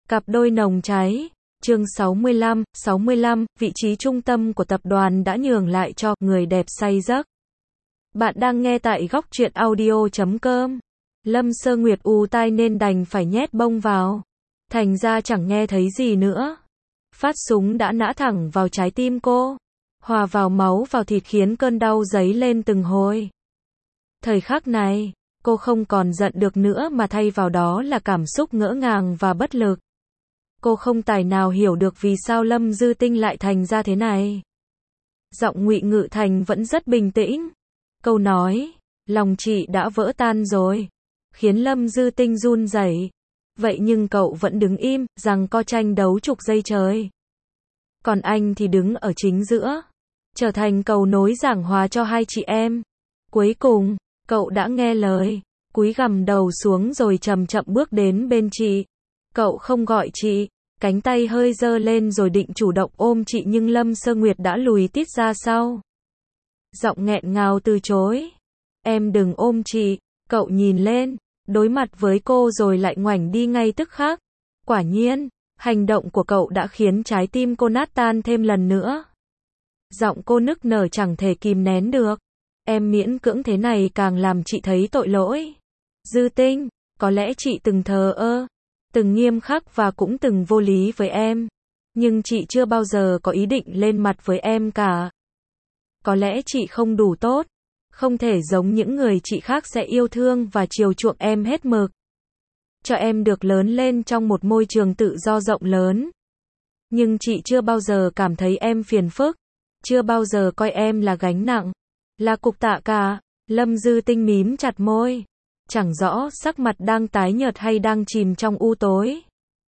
Cặp đôi nồng cháy. Chương 65, vị trí trung tâm của tập đoàn đã nhường lại cho người đẹp say giấc. Bạn đang nghe tại góc truyện audio.com. Lâm Sơ Nguyệt ù tai nên đành phải nhét bông vào. Thành ra chẳng nghe thấy gì nữa. Phát súng đã nã thẳng vào trái tim cô. Hòa vào máu vào thịt khiến cơn đau dấy lên từng hồi. Thời khắc này, cô không còn giận được nữa mà thay vào đó là cảm xúc ngỡ ngàng và bất lực. Cô không tài nào hiểu được vì sao Lâm Dư Tinh lại thành ra thế này. Giọng Ngụy Ngự Thành vẫn rất bình tĩnh. Câu nói, lòng chị đã vỡ tan rồi, khiến Lâm Dư Tinh run rẩy. Vậy nhưng cậu vẫn đứng im, giằng co tranh đấu chục giây trời. Còn anh thì đứng ở chính giữa, trở thành cầu nối giảng hòa cho hai chị em. Cuối cùng, cậu đã nghe lời, cúi gằm đầu xuống rồi chậm chậm bước đến bên chị. Cậu không gọi chị, cánh tay hơi giơ lên rồi định chủ động ôm chị nhưng Lâm Sơ Nguyệt đã lùi tít ra sau. Giọng nghẹn ngào từ chối. Em đừng ôm chị. Cậu nhìn lên, đối mặt với cô rồi lại ngoảnh đi ngay tức khắc. Quả nhiên, hành động của cậu đã khiến trái tim cô nát tan thêm lần nữa. Giọng cô nức nở chẳng thể kìm nén được. Em miễn cưỡng thế này càng làm chị thấy tội lỗi. Dư Tinh, có lẽ chị từng thờ ơ, từng nghiêm khắc và cũng từng vô lý với em. Nhưng chị chưa bao giờ có ý định lên mặt với em cả. Có lẽ chị không đủ tốt, không thể giống những người chị khác sẽ yêu thương và chiều chuộng em hết mực. Cho em được lớn lên trong một môi trường tự do rộng lớn. Nhưng chị chưa bao giờ cảm thấy em phiền phức, chưa bao giờ coi em là gánh nặng, là cục tạ cả. Lâm Dư Tinh mím chặt môi, chẳng rõ sắc mặt đang tái nhợt hay đang chìm trong u tối.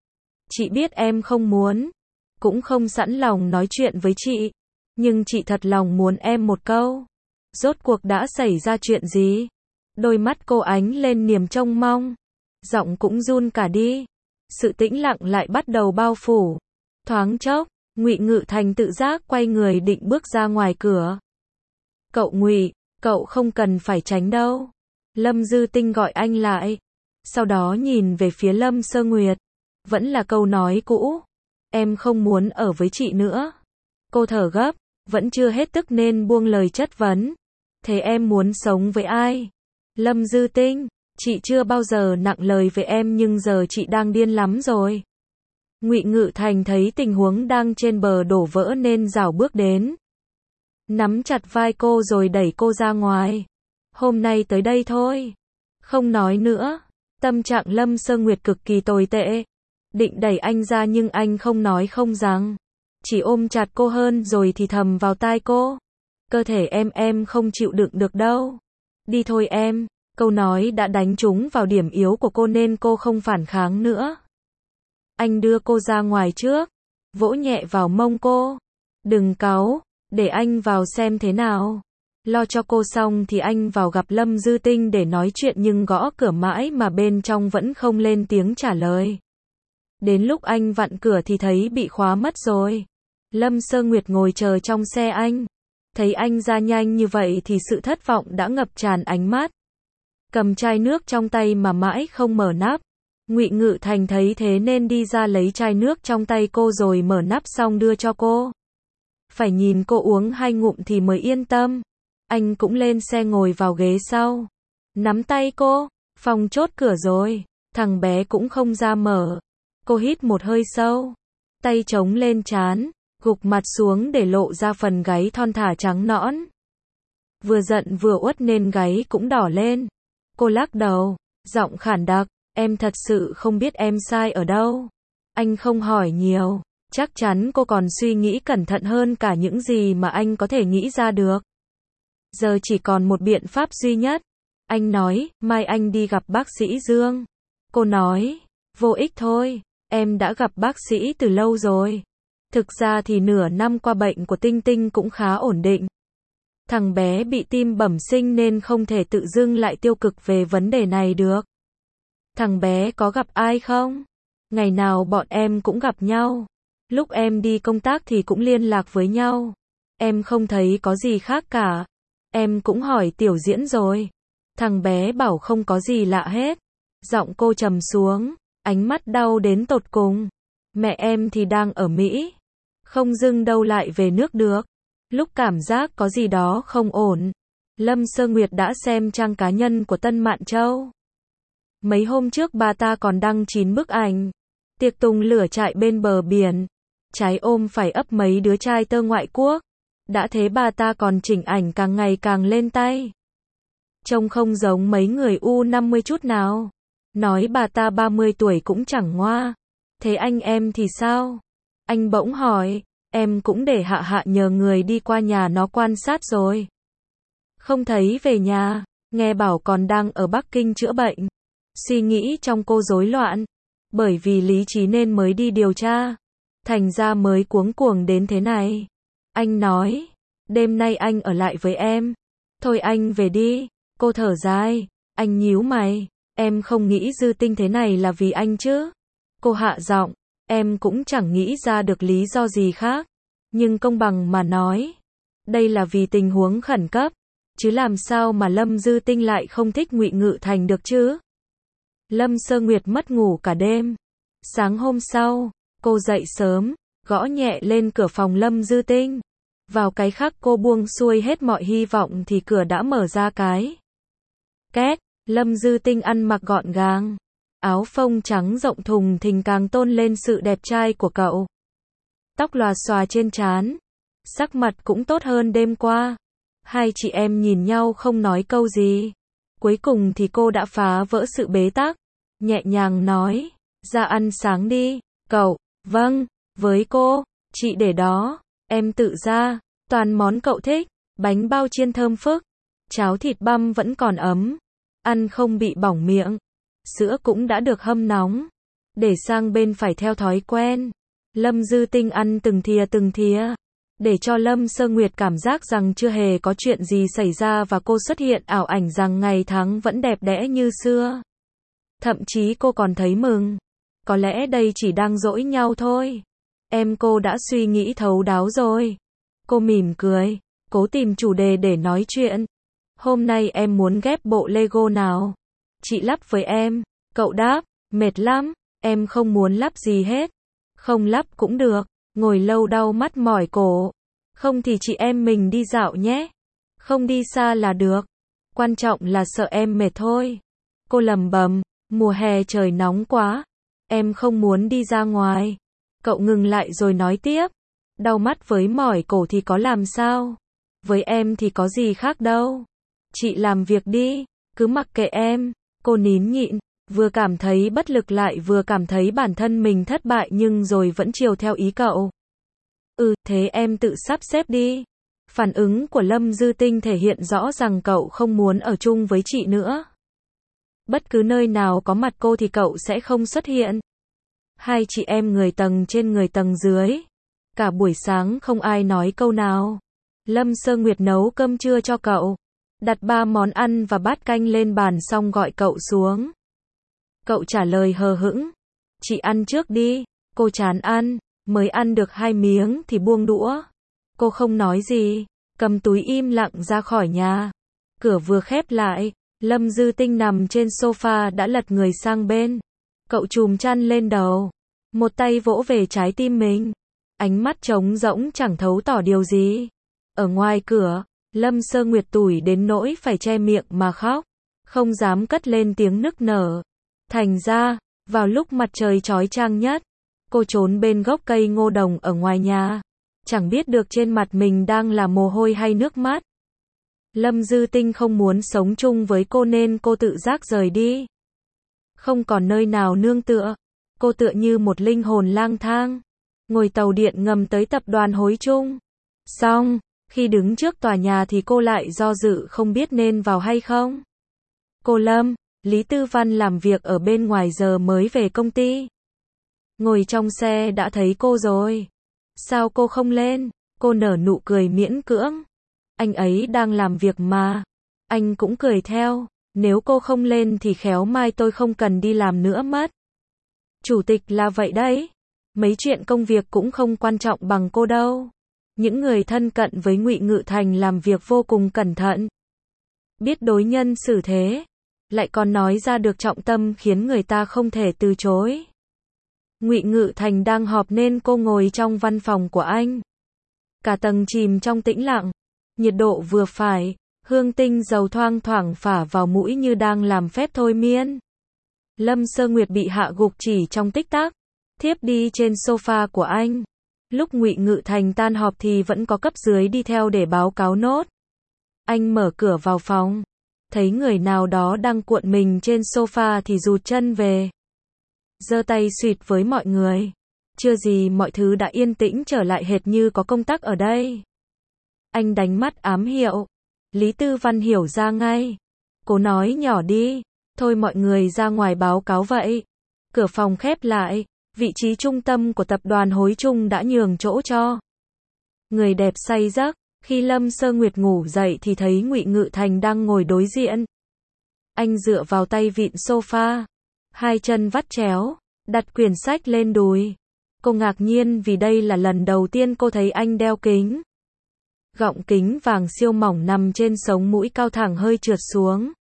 Chị biết em không muốn, cũng không sẵn lòng nói chuyện với chị, nhưng chị thật lòng muốn em một câu. Rốt cuộc đã xảy ra chuyện gì? Đôi mắt cô ánh lên niềm trông mong, giọng cũng run cả đi. Sự tĩnh lặng lại bắt đầu bao phủ. Thoáng chốc, Ngụy Ngự Thành tự giác quay người định bước ra ngoài cửa. Cậu Ngụy, cậu không cần phải tránh đâu. Lâm Dư Tinh gọi anh lại. Sau đó nhìn về phía Lâm Sơ Nguyệt. Vẫn là câu nói cũ. Em không muốn ở với chị nữa. Cô thở gấp, vẫn chưa hết tức nên buông lời chất vấn. Thế em muốn sống với ai? Lâm Dư Tinh, chị chưa bao giờ nặng lời với em nhưng giờ chị đang điên lắm rồi. Ngụy Ngự Thành thấy tình huống đang trên bờ đổ vỡ nên rảo bước đến. Nắm chặt vai cô rồi đẩy cô ra ngoài. Hôm nay tới đây thôi. Không nói nữa. Tâm trạng Lâm Sơ Nguyệt cực kỳ tồi tệ. Định đẩy anh ra nhưng anh không nói không rằng. Chỉ ôm chặt cô hơn rồi thì thầm vào tai cô. Cơ thể em không chịu đựng được đâu. Đi thôi em. Câu nói đã đánh trúng vào điểm yếu của cô nên cô không phản kháng nữa. Anh đưa cô ra ngoài trước. Vỗ nhẹ vào mông cô. Đừng cáu. Để anh vào xem thế nào. Lo cho cô xong thì anh vào gặp Lâm Dư Tinh để nói chuyện nhưng gõ cửa mãi mà bên trong vẫn không lên tiếng trả lời. Đến lúc anh vặn cửa thì thấy bị khóa mất rồi. Lâm Sơ Nguyệt ngồi chờ trong xe anh. Thấy anh ra nhanh như vậy thì sự thất vọng đã ngập tràn ánh mắt. Cầm chai nước trong tay mà mãi không mở nắp. Ngụy Ngự Thành thấy thế nên đi ra lấy chai nước trong tay cô rồi mở nắp xong đưa cho cô. Phải nhìn cô uống 2 ngụm thì mới yên tâm. Anh cũng lên xe ngồi vào ghế sau. Nắm tay cô, phòng chốt cửa rồi. Thằng bé cũng không ra mở. Cô hít một hơi sâu. Tay chống lên trán, gục mặt xuống để lộ ra phần gáy thon thả trắng nõn. Vừa giận vừa uất nên gáy cũng đỏ lên. Cô lắc đầu, giọng khản đặc. Em thật sự không biết em sai ở đâu. Anh không hỏi nhiều. Chắc chắn cô còn suy nghĩ cẩn thận hơn cả những gì mà anh có thể nghĩ ra được. Giờ chỉ còn một biện pháp duy nhất. Anh nói, mai anh đi gặp bác sĩ Dương. Cô nói, vô ích thôi, em đã gặp bác sĩ từ lâu rồi. Thực ra thì nửa năm qua bệnh của Tinh Tinh cũng khá ổn định. Thằng bé bị tim bẩm sinh nên không thể tự dưng lại tiêu cực về vấn đề này được. Thằng bé có gặp ai không? Ngày nào bọn em cũng gặp nhau. Lúc em đi công tác thì cũng liên lạc với nhau. Em không thấy có gì khác cả. Em cũng hỏi Tiểu Diễn rồi. Thằng bé bảo không có gì lạ hết. Giọng cô trầm xuống. ánh mắt đau đến tột cùng. Mẹ em thì đang ở Mỹ, không dưng đâu lại về nước được. Lúc cảm giác có gì đó không ổn, Lâm Sơ Nguyệt đã xem trang cá nhân của Tân Mạn Châu. Mấy hôm trước bà ta còn đăng 9 bức ảnh tiệc tùng lửa trại bên bờ biển, trái ôm phải ấp mấy đứa trai tơ ngoại quốc. Đã thế bà ta còn chỉnh ảnh càng ngày càng lên tay. Trông không giống mấy người U50 chút nào. Nói bà ta 30 tuổi cũng chẳng ngoa. Thế anh em thì sao? Anh bỗng hỏi, em cũng để Hạ Hạ nhờ người đi qua nhà nó quan sát rồi. Không thấy về nhà, nghe bảo còn đang ở Bắc Kinh chữa bệnh. Suy nghĩ trong cô rối loạn, bởi vì lý trí nên mới đi điều tra. Thành ra mới cuống cuồng đến thế này. Anh nói, đêm nay anh ở lại với em. Thôi anh về đi. Cô thở dài, anh nhíu mày, em không nghĩ Dư Tinh thế này là vì anh chứ. Cô hạ giọng, em cũng chẳng nghĩ ra được lý do gì khác. Nhưng công bằng mà nói, đây là vì tình huống khẩn cấp. Chứ làm sao mà Lâm Dư Tinh lại không thích Ngụy Ngự Thành được chứ? Lâm Sơ Nguyệt mất ngủ cả đêm. Sáng hôm sau, cô dậy sớm, gõ nhẹ lên cửa phòng Lâm Dư Tinh. Vào cái khắc cô buông xuôi hết mọi hy vọng thì cửa đã mở ra cái. Két, Lâm Dư Tinh ăn mặc gọn gàng. Áo phông trắng rộng thùng thình càng tôn lên sự đẹp trai của cậu. Tóc lòa xòa trên trán. Sắc mặt cũng tốt hơn đêm qua. Hai chị em nhìn nhau không nói câu gì. Cuối cùng thì cô đã phá vỡ sự bế tắc. Nhẹ nhàng nói, ra ăn sáng đi. Cậu, vâng, với cô, chị để đó, em tự ra. Toàn món cậu thích, bánh bao chiên thơm phức, cháo thịt băm vẫn còn ấm, ăn không bị bỏng miệng, sữa cũng đã được hâm nóng, để sang bên phải theo thói quen. Lâm Dư Tinh ăn từng thìa, để cho Lâm Sơ Nguyệt cảm giác rằng chưa hề có chuyện gì xảy ra và cô xuất hiện ảo ảnh rằng ngày tháng vẫn đẹp đẽ như xưa. Thậm chí cô còn thấy mừng, có lẽ đây chỉ đang dỗi nhau thôi. Em cô đã suy nghĩ thấu đáo rồi. Cô mỉm cười, cố tìm chủ đề để nói chuyện. Hôm nay em muốn ghép bộ Lego nào? Chị lắp với em. Cậu đáp, mệt lắm, em không muốn lắp gì hết. Không lắp cũng được, ngồi lâu đau mắt mỏi cổ. Không thì chị em mình đi dạo nhé. Không đi xa là được. Quan trọng là sợ em mệt thôi. Cô lẩm bẩm, mùa hè trời nóng quá. Em không muốn đi ra ngoài. Cậu ngừng lại rồi nói tiếp. Đau mắt với mỏi cổ thì có làm sao? Với em thì có gì khác đâu. Chị làm việc đi, cứ mặc kệ em. Cô nín nhịn, vừa cảm thấy bất lực lại vừa cảm thấy bản thân mình thất bại nhưng rồi vẫn chiều theo ý cậu. Thế em tự sắp xếp đi. Phản ứng của Lâm Dư Tinh thể hiện rõ rằng cậu không muốn ở chung với chị nữa. Bất cứ nơi nào có mặt cô thì cậu sẽ không xuất hiện. Hai chị em người tầng trên người tầng dưới. Cả buổi sáng không ai nói câu nào. Lâm Sơ Nguyệt nấu cơm trưa cho cậu. Đặt 3 món ăn và bát canh lên bàn xong gọi cậu xuống. Cậu trả lời hờ hững. Chị ăn trước đi. Cô chán ăn. Mới ăn được 2 miếng thì buông đũa. Cô không nói gì. Cầm túi im lặng ra khỏi nhà. Cửa vừa khép lại. Lâm Dư Tinh nằm trên sofa đã lật người sang bên. Cậu chùm chăn lên đầu. Một tay vỗ về trái tim mình. Ánh mắt trống rỗng chẳng thấu tỏ điều gì. Ở ngoài cửa, Lâm Sơ Nguyệt tủi đến nỗi phải che miệng mà khóc. Không dám cất lên tiếng nức nở. Thành ra, vào lúc mặt trời chói chang nhất, cô trốn bên gốc cây ngô đồng ở ngoài nhà. Chẳng biết được trên mặt mình đang là mồ hôi hay nước mắt. Lâm Dư Tinh không muốn sống chung với cô nên cô tự giác rời đi. Không còn nơi nào nương tựa. Cô tựa như một linh hồn lang thang. Ngồi tàu điện ngầm tới tập đoàn Hối Trung. Xong, khi đứng trước tòa nhà thì cô lại do dự không biết nên vào hay không. Cô Lâm, Lý Tư Văn làm việc ở bên ngoài giờ mới về công ty. Ngồi trong xe đã thấy cô rồi. Sao cô không lên? Cô nở nụ cười miễn cưỡng. Anh ấy đang làm việc mà. Anh cũng cười theo. Nếu cô không lên thì khéo mai tôi không cần đi làm nữa mất. Chủ tịch là vậy đấy. Mấy chuyện công việc cũng không quan trọng bằng cô đâu. Những người thân cận với Ngụy Ngự Thành làm việc vô cùng cẩn thận. Biết đối nhân xử thế. lại còn nói ra được trọng tâm khiến người ta không thể từ chối. Ngụy Ngự Thành đang họp nên cô ngồi trong văn phòng của anh. Cả tầng chìm trong tĩnh lặng, nhiệt độ vừa phải, hương tinh dầu thoang thoảng phả vào mũi như đang làm phép thôi miên. Lâm Sơ Nguyệt bị hạ gục chỉ trong tích tắc, thiếp đi trên sofa của anh. Lúc Ngụy Ngự Thành tan họp thì vẫn có cấp dưới đi theo để báo cáo nốt. Anh mở cửa vào phòng, thấy người nào đó đang cuộn mình trên sofa thì rụt chân về. Giơ tay xuýt với mọi người. Chưa gì mọi thứ đã yên tĩnh trở lại hệt như có công tắc ở đây. Anh đánh mắt ám hiệu. Lý Tư Văn hiểu ra ngay. Cô nói nhỏ đi. Thôi mọi người ra ngoài báo cáo vậy. Cửa phòng khép lại. Vị trí trung tâm của tập đoàn Hối Trung đã nhường chỗ cho người đẹp say giấc. Khi Lâm Sơ Nguyệt ngủ dậy thì thấy Ngụy Ngự Thành đang ngồi đối diện. Anh dựa vào tay vịn sofa, hai chân vắt chéo, đặt quyển sách lên đùi. Cô ngạc nhiên vì đây là lần đầu tiên cô thấy anh đeo kính. Gọng kính vàng siêu mỏng nằm trên sống mũi cao thẳng hơi trượt xuống.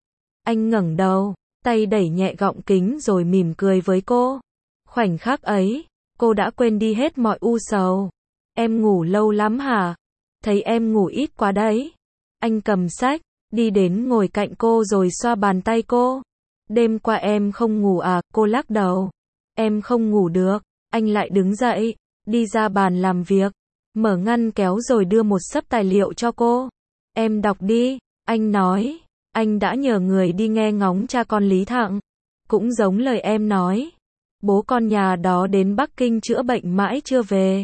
Anh ngẩng đầu, tay đẩy nhẹ gọng kính rồi mỉm cười với cô. Khoảnh khắc ấy, cô đã quên đi hết mọi u sầu. Em ngủ lâu lắm hả? Thấy em ngủ ít quá đấy. Anh cầm sách, đi đến ngồi cạnh cô rồi xoa bàn tay cô. Đêm qua em không ngủ à? Cô lắc đầu. Em không ngủ được. Anh lại đứng dậy, đi ra bàn làm việc, mở ngăn kéo rồi đưa một xấp tài liệu cho cô. Em đọc đi, anh nói. Anh đã nhờ người đi nghe ngóng cha con Lý Thặng. Cũng giống lời em nói. Bố con nhà đó đến Bắc Kinh chữa bệnh mãi chưa về.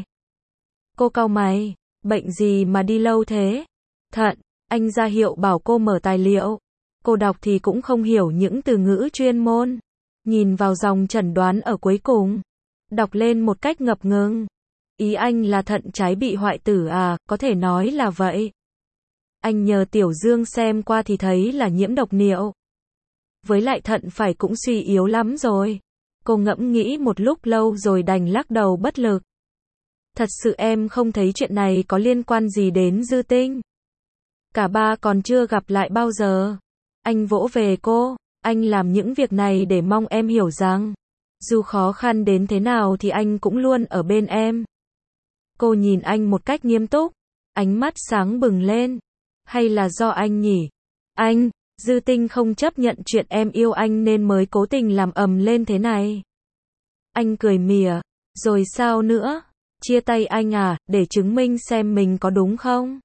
Cô cau mày. Bệnh gì mà đi lâu thế? Thận. Anh ra hiệu bảo cô mở tài liệu. Cô đọc thì cũng không hiểu những từ ngữ chuyên môn. Nhìn vào dòng chẩn đoán ở cuối cùng. Đọc lên một cách ngập ngừng. Ý anh là thận trái bị hoại tử à? Có thể nói là vậy. Anh nhờ Tiểu Dương xem qua thì thấy là nhiễm độc niệu. Với lại thận phải cũng suy yếu lắm rồi. Cô ngẫm nghĩ một lúc lâu rồi đành lắc đầu bất lực. Thật sự em không thấy chuyện này có liên quan gì đến Dư Tinh. Cả ba còn chưa gặp lại bao giờ. Anh vỗ về cô. Anh làm những việc này để mong em hiểu rằng dù khó khăn đến thế nào thì anh cũng luôn ở bên em. Cô nhìn anh một cách nghiêm túc. Ánh mắt sáng bừng lên. Hay là do anh nhỉ? Anh, Dư Tinh không chấp nhận chuyện em yêu anh nên mới cố tình làm ầm lên thế này. Anh cười mỉa. Rồi sao nữa? Chia tay anh à, để chứng minh xem mình có đúng không?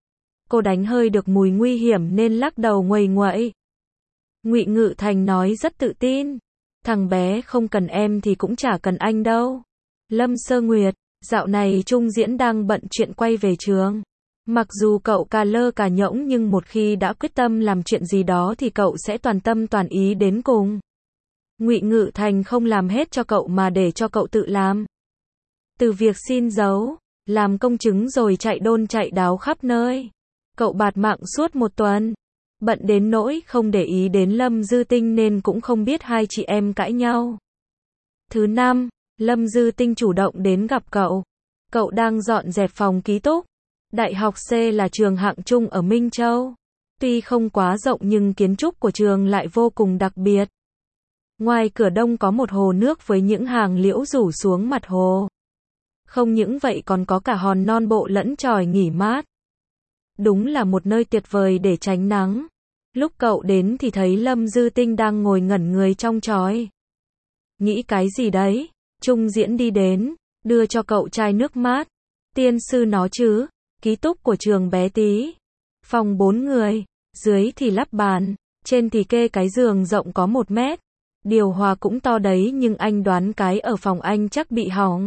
Cô đánh hơi được mùi nguy hiểm nên lắc đầu nguầy nguậy. Ngụy Ngự Thành nói rất tự tin. Thằng bé không cần em thì cũng chả cần anh đâu. Lâm Sơ Nguyệt, dạo này Trung Diễn đang bận chuyện quay về trường. Mặc dù cậu cà lơ cà nhõng nhưng một khi đã quyết tâm làm chuyện gì đó thì cậu sẽ toàn tâm toàn ý đến cùng. Ngụy Ngự Thành không làm hết cho cậu mà để cho cậu tự làm. Từ việc xin dấu, làm công chứng rồi chạy đôn chạy đáo khắp nơi. Cậu bạt mạng suốt một tuần. Bận đến nỗi không để ý đến Lâm Dư Tinh nên cũng không biết hai chị em cãi nhau. Thứ năm, Lâm Dư Tinh chủ động đến gặp cậu. Cậu đang dọn dẹp phòng ký túc. Đại học C là trường hạng trung ở Minh Châu. Tuy không quá rộng nhưng kiến trúc của trường lại vô cùng đặc biệt. Ngoài cửa đông có một hồ nước với những hàng liễu rủ xuống mặt hồ. Không những vậy còn có cả hòn non bộ lẫn chòi nghỉ mát. Đúng là một nơi tuyệt vời để tránh nắng. Lúc cậu đến thì thấy Lâm Dư Tinh đang ngồi ngẩn người trong chòi. Nghĩ cái gì đấy? Trung Diễn đi đến, đưa cho cậu chai nước mát. Tiên sư nó chứ, ký túc của trường bé tí. Phòng 4 người, dưới thì lắp bàn, trên thì kê cái giường rộng có 1 mét. Điều hòa cũng to đấy nhưng anh đoán cái ở phòng anh chắc bị hỏng.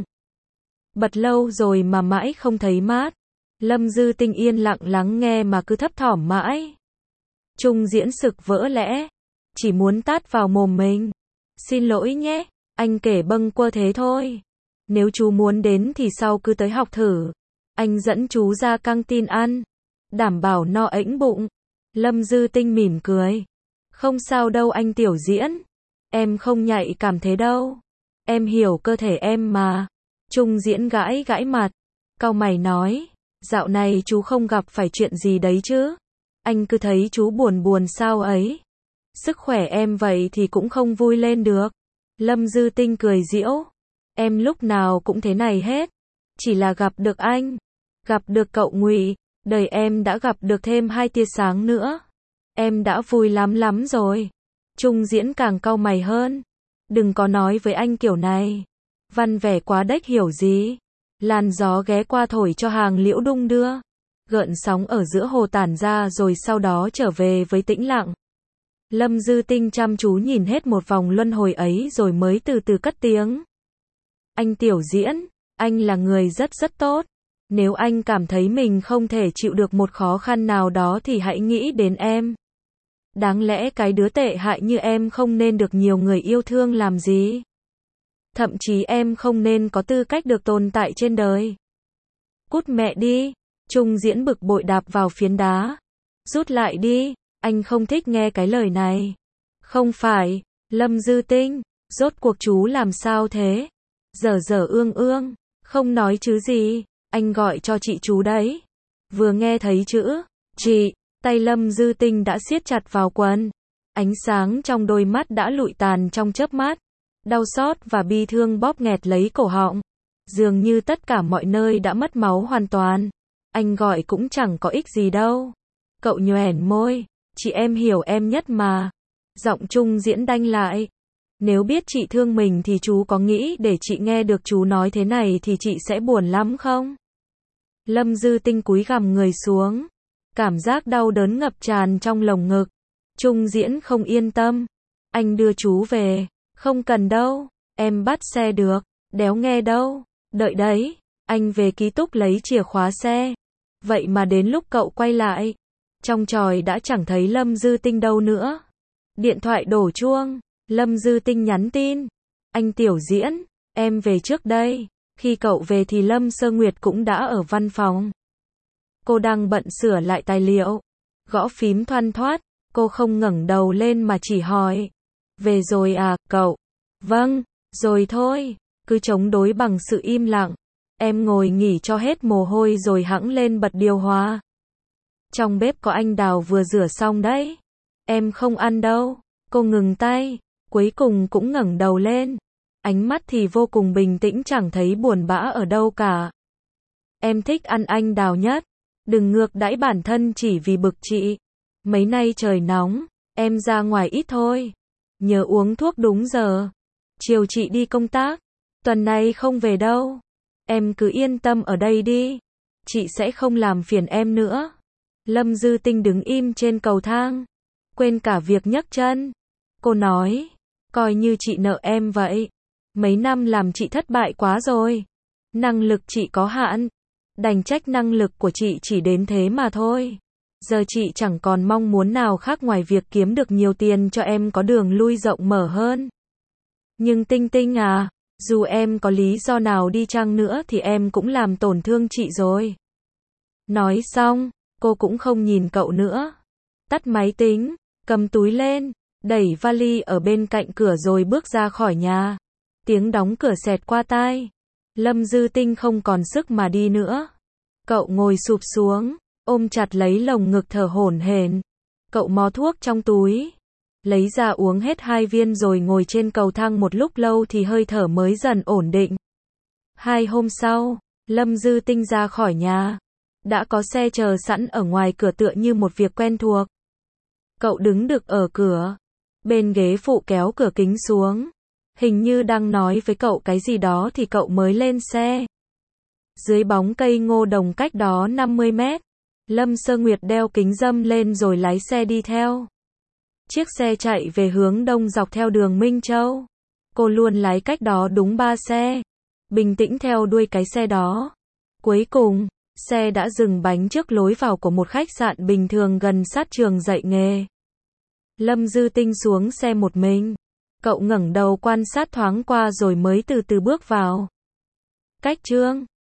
Bật lâu rồi mà mãi không thấy mát. Lâm Dư Tinh yên lặng lắng nghe mà cứ thấp thỏm mãi. Trung Diễn sực vỡ lẽ. Chỉ muốn tát vào mồm mình. Xin lỗi nhé, anh kể bâng quơ thế thôi. Nếu chú muốn đến thì sau cứ tới học thử. Anh dẫn chú ra căng tin ăn. Đảm bảo no ễnh bụng. Lâm Dư Tinh mỉm cười. Không sao đâu anh Tiểu Diễn. Em không nhạy cảm thế đâu. Em hiểu cơ thể em mà. Trung Diễn gãi gãi mặt. Cau mày nói. Dạo này chú không gặp phải chuyện gì đấy chứ? Anh cứ thấy chú buồn buồn sao ấy. Sức khỏe em vậy thì cũng không vui lên được. Lâm Dư Tinh cười giễu. Em lúc nào cũng thế này hết. Chỉ là gặp được anh, gặp được cậu Ngụy, đời em đã gặp được thêm 2 tia sáng nữa. Em đã vui lắm lắm rồi. Trung Diễn càng cau mày hơn. Đừng có nói với anh kiểu này. Văn vẻ quá đếch hiểu gì. Làn gió ghé qua thổi cho hàng liễu đung đưa. Gợn sóng ở giữa hồ tản ra rồi sau đó trở về với tĩnh lặng. Lâm Dư Tinh chăm chú nhìn hết một vòng luân hồi ấy rồi mới từ từ cất tiếng. Anh Tiểu Diễn, anh là người rất tốt. Nếu anh cảm thấy mình không thể chịu được một khó khăn nào đó thì hãy nghĩ đến em. Đáng lẽ cái đứa tệ hại như em không nên được nhiều người yêu thương làm gì. Thậm chí em không nên có tư cách được tồn tại trên đời. Cút mẹ đi. Trung Diễn bực bội đạp vào phiến đá. Rút lại đi, anh không thích nghe cái lời này. Không phải, Lâm Dư Tinh, rốt cuộc chú làm sao thế? Dở ương, không nói chứ gì, anh gọi cho chị chú đấy. Vừa nghe thấy chữ chị, tay Lâm Dư Tinh đã siết chặt vào quần. Ánh sáng trong đôi mắt đã lụi tàn trong chớp mắt. Đau xót và bi thương bóp nghẹt lấy cổ họng. Dường như tất cả mọi nơi đã mất máu hoàn toàn. Anh gọi cũng chẳng có ích gì đâu. Cậu nhoẻn môi, chị em hiểu em nhất mà. Giọng Trung Diễn đanh lại. Nếu biết chị thương mình thì chú có nghĩ để chị nghe được chú nói thế này thì chị sẽ buồn lắm không? Lâm Dư Tinh cúi gằm người xuống. Cảm giác đau đớn ngập tràn trong lồng ngực. Trung Diễn không yên tâm. Anh đưa chú về. Không cần đâu. Em bắt xe được. Đéo nghe đâu. Đợi đấy. Anh về ký túc lấy chìa khóa xe. Vậy mà đến lúc cậu quay lại, trong tròi đã chẳng thấy Lâm Dư Tinh đâu nữa. Điện thoại đổ chuông. Lâm Dư Tinh nhắn tin. Anh Tiểu Diễn, em về trước đây. Khi cậu về thì Lâm Sơ Nguyệt cũng đã ở văn phòng. Cô đang bận sửa lại tài liệu. Gõ phím thoăn thoắt. Cô không ngẩng đầu lên mà chỉ hỏi. Về rồi à, cậu? Vâng, rồi thôi. Cứ chống đối bằng sự im lặng. Em ngồi nghỉ cho hết mồ hôi rồi hẵng lên bật điều hòa. Trong bếp có anh Đào vừa rửa xong đấy. Em không ăn đâu. Cô ngừng tay. Cuối cùng cũng ngẩng đầu lên. Ánh mắt thì vô cùng bình tĩnh, chẳng thấy buồn bã ở đâu cả. Em thích ăn anh Đào nhất. Đừng ngược đãi bản thân chỉ vì bực chị. Mấy nay trời nóng. Em ra ngoài ít thôi. Nhớ uống thuốc đúng giờ. Chiều chị đi công tác. Tuần này không về đâu. Em cứ yên tâm ở đây đi. Chị sẽ không làm phiền em nữa. Lâm Dư Tinh đứng im trên cầu thang. Quên cả việc nhấc chân. Cô nói. Coi như chị nợ em vậy. Mấy năm làm chị thất bại quá rồi. Năng lực chị có hạn. Đành trách năng lực của chị chỉ đến thế mà thôi. Giờ chị chẳng còn mong muốn nào khác ngoài việc kiếm được nhiều tiền cho em có đường lui rộng mở hơn. Nhưng Tinh Tinh à, dù em có lý do nào đi chăng nữa thì em cũng làm tổn thương chị rồi. Nói xong, cô cũng không nhìn cậu nữa. Tắt máy tính, cầm túi lên, đẩy vali ở bên cạnh cửa rồi bước ra khỏi nhà. Tiếng đóng cửa xẹt qua tai. Lâm Dư Tinh không còn sức mà đi nữa. Cậu ngồi sụp xuống, ôm chặt lấy lồng ngực thở hổn hển. Cậu mò thuốc trong túi, lấy ra uống hết 2 viên rồi ngồi trên cầu thang một lúc lâu thì hơi thở mới dần ổn định. 2 hôm sau, Lâm Dư Tinh ra khỏi nhà. Đã có xe chờ sẵn ở ngoài cửa tựa như một việc quen thuộc. Cậu đứng đực ở cửa. Bên ghế phụ kéo cửa kính xuống. Hình như đang nói với cậu cái gì đó thì cậu mới lên xe. Dưới bóng cây ngô đồng cách đó 50 mét. Lâm Sơ Nguyệt đeo kính râm lên rồi lái xe đi theo. Chiếc xe chạy về hướng đông dọc theo đường Minh Châu. Cô luôn lái cách đó đúng 3 xe. Bình tĩnh theo đuôi cái xe đó. Cuối cùng, xe đã dừng bánh trước lối vào của một khách sạn bình thường gần sát trường dạy nghề. Lâm Dư Tinh xuống xe một mình. Cậu ngẩng đầu quan sát thoáng qua rồi mới từ từ bước vào. Cách Trương